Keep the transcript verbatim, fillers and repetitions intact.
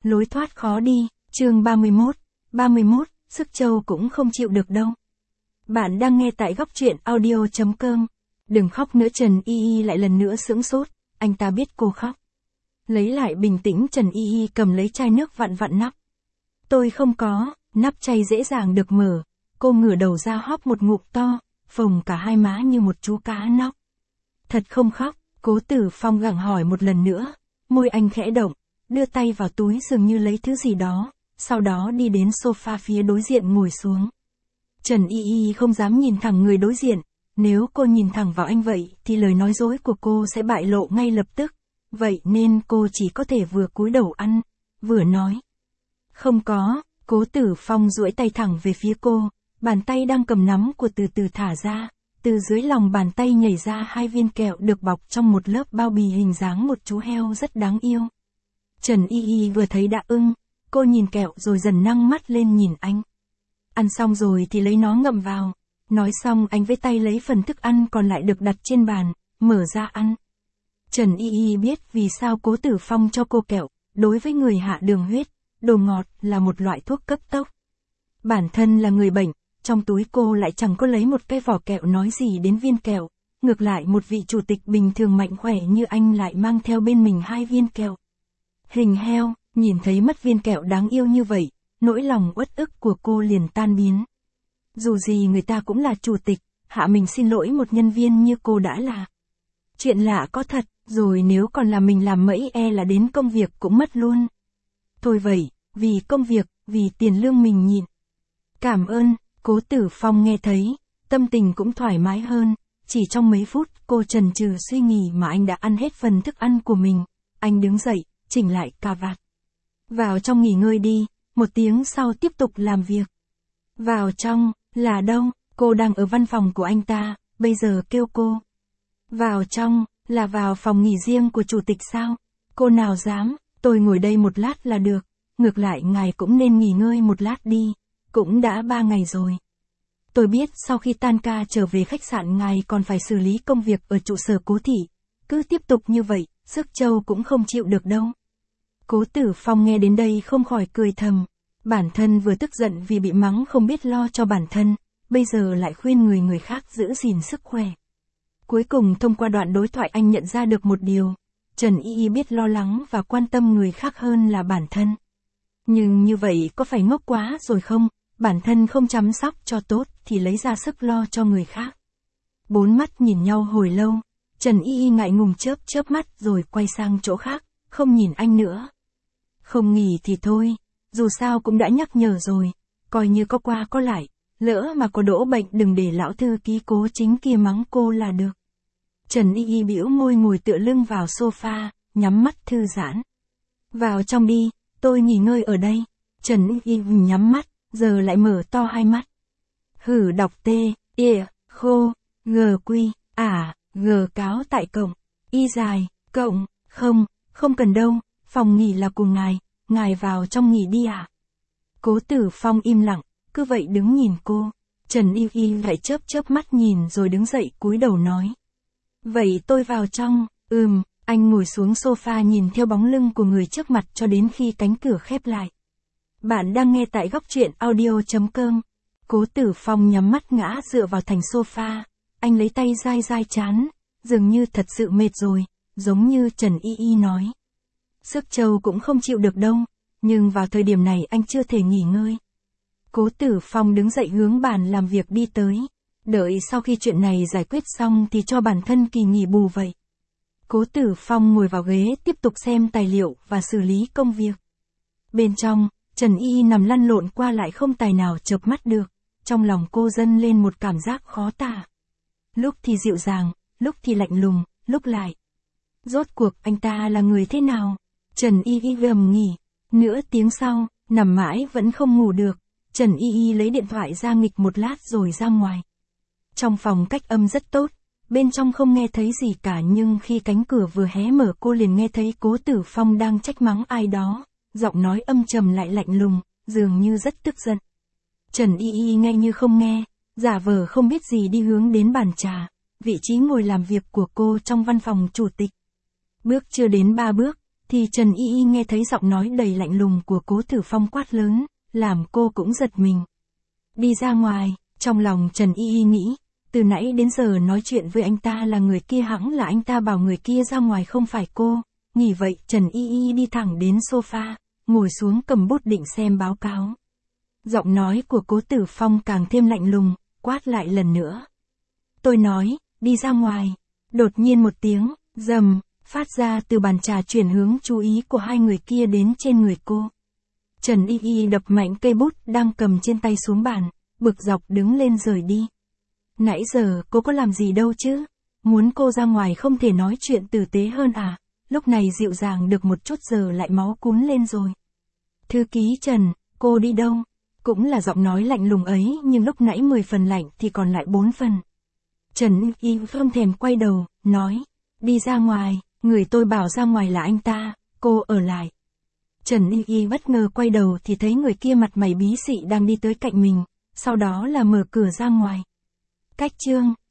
lối thoát khó đi, chương ba mươi mốt, ba mươi mốt, sức châu cũng không chịu được đâu. Bạn đang nghe tại góc truyện audio chấm com. Đừng khóc nữa, Trần Y Y lại lần nữa sững sốt, anh ta biết cô khóc. Lấy lại bình tĩnh, Trần Y Y cầm lấy chai nước vặn vặn nắp. Tôi không có, nắp chai dễ dàng được mở, cô ngửa đầu ra hóp một ngụm to, phồng cả hai má như một chú cá nóc. Thật không khóc, Cố Tử Phong gặng hỏi một lần nữa, môi anh khẽ động, đưa tay vào túi dường như lấy thứ gì đó, sau đó đi đến sofa phía đối diện ngồi xuống. Trần Y Y không dám nhìn thẳng người đối diện, nếu cô nhìn thẳng vào anh vậy thì lời nói dối của cô sẽ bại lộ ngay lập tức, vậy nên cô chỉ có thể vừa cúi đầu ăn, vừa nói. Không có, Cố Tử Phong duỗi tay thẳng về phía cô, bàn tay đang cầm nắm của từ từ thả ra, từ dưới lòng bàn tay nhảy ra hai viên kẹo được bọc trong một lớp bao bì hình dáng một chú heo rất đáng yêu. Trần Y Y vừa thấy đã ưng, cô nhìn kẹo rồi dần nâng mắt lên nhìn anh. Ăn xong rồi thì lấy nó ngậm vào. Nói xong anh với tay lấy phần thức ăn còn lại được đặt trên bàn, mở ra ăn. Trần Y Y biết vì sao Cố Tử Phong cho cô kẹo, đối với người hạ đường huyết, đồ ngọt là một loại thuốc cấp tốc. Bản thân là người bệnh, trong túi cô lại chẳng có lấy một cái vỏ kẹo nói gì đến viên kẹo, ngược lại một vị chủ tịch bình thường mạnh khỏe như anh lại mang theo bên mình hai viên kẹo. Hình heo, nhìn thấy mất viên kẹo đáng yêu như vậy, nỗi lòng uất ức của cô liền tan biến. Dù gì người ta cũng là chủ tịch, hạ mình xin lỗi một nhân viên như cô đã là chuyện lạ có thật, rồi nếu còn là mình làm mẫy e là đến công việc cũng mất luôn. Thôi vậy, vì công việc, vì tiền lương mình nhịn. Cảm ơn, Cố Tử Phong nghe thấy, tâm tình cũng thoải mái hơn, chỉ trong mấy phút cô chần chừ suy nghĩ mà anh đã ăn hết phần thức ăn của mình. Anh đứng dậy, chỉnh lại cà vạt. Vào trong nghỉ ngơi đi, một tiếng sau tiếp tục làm việc. Vào trong, là đâu, cô đang ở văn phòng của anh ta, bây giờ kêu cô. Vào trong, là vào phòng nghỉ riêng của chủ tịch sao? Cô nào dám, tôi ngồi đây một lát là được, ngược lại ngài cũng nên nghỉ ngơi một lát đi, cũng đã ba ngày rồi. Tôi biết sau khi tan ca trở về khách sạn ngài còn phải xử lý công việc ở trụ sở Cố thị, cứ tiếp tục như vậy, sức châu cũng không chịu được đâu. Cố Tử Phong nghe đến đây không khỏi cười thầm, bản thân vừa tức giận vì bị mắng không biết lo cho bản thân, bây giờ lại khuyên người người khác giữ gìn sức khỏe. Cuối cùng thông qua đoạn đối thoại anh nhận ra được một điều, Trần Y Y biết lo lắng và quan tâm người khác hơn là bản thân. Nhưng như vậy có phải ngốc quá rồi không, bản thân không chăm sóc cho tốt thì lấy ra sức lo cho người khác. Bốn mắt nhìn nhau hồi lâu, Trần Y Y ngại ngùng chớp chớp mắt rồi quay sang chỗ khác, không nhìn anh nữa. Không nghỉ thì thôi, dù sao cũng đã nhắc nhở rồi, coi như có qua có lại, lỡ mà có đỗ bệnh đừng để lão thư ký Cố Chính kia mắng cô là được. Trần Y Y bĩu môi ngồi tựa lưng vào sofa, nhắm mắt thư giãn. Vào trong đi, tôi nghỉ ngơi ở đây. Trần Y Y nhắm mắt, giờ lại mở to hai mắt. Hử đọc T, ỉa, khô, G quy, ả, G cáo tại cộng, Y dài, cộng, không, không cần đâu, phòng nghỉ là của ngài, ngài vào trong nghỉ đi ạ. À? Cố Tử Phong im lặng, cứ vậy đứng nhìn cô. Trần Y Y lại chớp chớp mắt nhìn rồi đứng dậy cúi đầu nói. Vậy tôi vào trong, ừm, anh ngồi xuống sofa nhìn theo bóng lưng của người trước mặt cho đến khi cánh cửa khép lại. Bạn đang nghe tại góc truyện audio chấm com. Cố Tử Phong nhắm mắt ngã dựa vào thành sofa, anh lấy tay dai dai trán, dường như thật sự mệt rồi, giống như Trần Y Y nói. Sức châu cũng không chịu được đâu, nhưng vào thời điểm này anh chưa thể nghỉ ngơi. Cố Tử Phong đứng dậy hướng bàn làm việc đi tới, đợi sau khi chuyện này giải quyết xong thì cho bản thân kỳ nghỉ bù vậy. Cố Tử Phong ngồi vào ghế tiếp tục xem tài liệu và xử lý công việc. Bên trong, Trần Y Y nằm lăn lộn qua lại không tài nào chợp mắt được, trong lòng cô dâng lên một cảm giác khó tả. Lúc thì dịu dàng, lúc thì lạnh lùng, lúc lại. Rốt cuộc anh ta là người thế nào? Trần Y Y gầm nghỉ, nửa tiếng sau, nằm mãi vẫn không ngủ được, Trần Y Y lấy điện thoại ra nghịch một lát rồi ra ngoài. Trong phòng cách âm rất tốt, bên trong không nghe thấy gì cả nhưng khi cánh cửa vừa hé mở cô liền nghe thấy Cố Tử Phong đang trách mắng ai đó, giọng nói âm trầm lại lạnh lùng, dường như rất tức giận. Trần Y Y nghe như không nghe, giả vờ không biết gì đi hướng đến bàn trà, vị trí ngồi làm việc của cô trong văn phòng chủ tịch. Bước chưa đến ba bước, thì Trần Y Y nghe thấy giọng nói đầy lạnh lùng của Cố Tử Phong quát lớn, làm cô cũng giật mình. Đi ra ngoài, trong lòng Trần Y Y nghĩ, từ nãy đến giờ nói chuyện với anh ta là người kia, hẳn là anh ta bảo người kia ra ngoài không phải cô. Nghĩ vậy Trần Y Y đi thẳng đến sofa, ngồi xuống cầm bút định xem báo cáo. Giọng nói của Cố Tử Phong càng thêm lạnh lùng, quát lại lần nữa. Tôi nói, đi ra ngoài. Đột nhiên một tiếng, rầm, phát ra từ bàn trà chuyển hướng chú ý của hai người kia đến trên người cô. Trần Y Y đập mạnh cây bút đang cầm trên tay xuống bàn, bực dọc đứng lên rời đi. Nãy giờ cô có làm gì đâu chứ? Muốn cô ra ngoài không thể nói chuyện tử tế hơn à? Lúc này dịu dàng được một chút giờ lại máu cuốn lên rồi. Thư ký Trần, cô đi đâu? Cũng là giọng nói lạnh lùng ấy, nhưng lúc nãy mười phần lạnh thì còn lại bốn phần. Trần Y Y không thèm quay đầu, nói, đi ra ngoài, người tôi bảo ra ngoài là anh ta, cô ở lại. Trần Y Y bất ngờ quay đầu thì thấy người kia mặt mày bí xị đang đi tới cạnh mình, sau đó là mở cửa ra ngoài. Cách chương